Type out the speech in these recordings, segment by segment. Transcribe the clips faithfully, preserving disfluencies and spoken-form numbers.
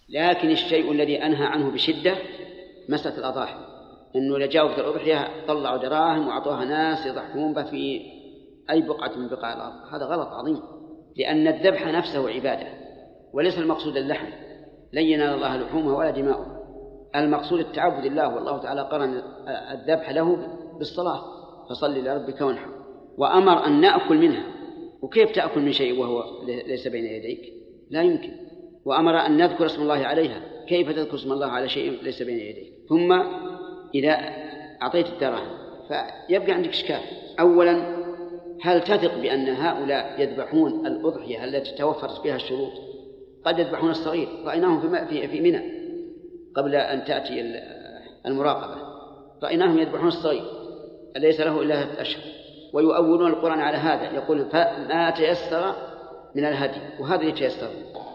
لكن الشيء الذي أنهى عنه بشدة مسألة الأضاحي، إنه لجاوا في الأضحية طلعوا دراهم وأعطوها ناس يضحون به في أي بقعة من بقاع الأرض، هذا غلط عظيم، لأن الذبح نفسه عبادة وليس المقصود اللحم، لن ينال الله لحومها ولا دماؤها، المقصود التعبد لله، والله تعالى قرن الذبح له بالصلاة، فصل لربك وانحر، وأمر أن نأكل منها. وكيف تأكل من شيء وهو ليس بين يديك؟ لا يمكن. وأمر أن نذكر اسم الله عليها، كيف تذكر اسم الله على شيء ليس بين يديك؟ ثم إذا أعطيت الدراهم فيبقى عندك إشكال. أولا، هل تثق بأن هؤلاء يذبحون الأضحية التي توفرت فيها الشروط؟ قد يذبحون الصغير، رأيناهم في منى قبل أن تأتي المراقبة، رأيناهم يذبحون الصغير ليس له إلا أشهر، ويؤولون القرآن على هذا، يقول ما تيسر من الهدي، وهذا يتيسر.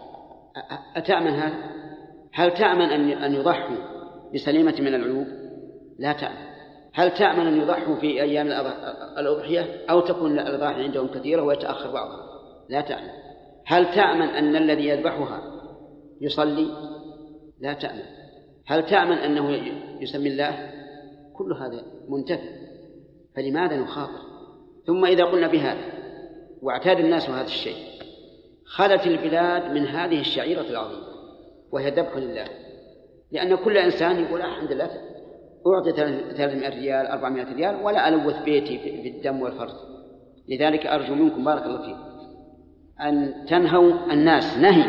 أتأمن هذا؟ هل تأمن أن يضحوا بسليمة من العيوب؟ لا تأمن. هل تأمن أن يضحوا في أيام الأضحية أو تكون الأضاحي عندهم كثيرة ويتأخر بعضها؟ لا تأمن. هل تأمن أن الذي يذبحها يصلي؟ لا تأمن. هل تأمن أنه يسمي الله؟ كل هذا منتفي، فلماذا نخاطر؟ ثم إذا قلنا بهذا واعتاد الناس هذا الشيء، خلت البلاد من هذه الشعيرة العظيمة وهي ذبح لله، لأن كل إنسان يقول الحمد لله أعطي ثلاثمائة ريال أربعمائة ريال ولا ألوث بيتي في الدم والفرث. لذلك أرجو منكم بارك الله فيكم أن تنهوا الناس، نهي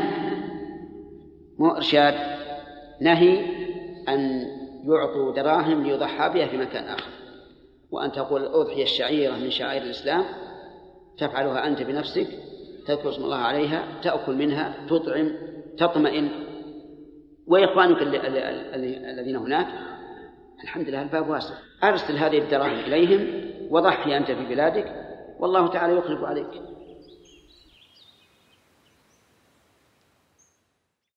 مو إرشاد، نهي أن يعطوا دراهم ليضحى بها في مكان آخر، وأن تقول الأضحية الشعيرة من شعائر الإسلام تفعلها أنت بنفسك، تذكر اسم الله عليها، تأكل منها، تطعم، تطمئن، وإخوانك الذين هناك الحمد لله الباب واسع، أرسل هذه الدراهم إليهم وضحي أنت في بلادك، والله تعالى يخلف عليك.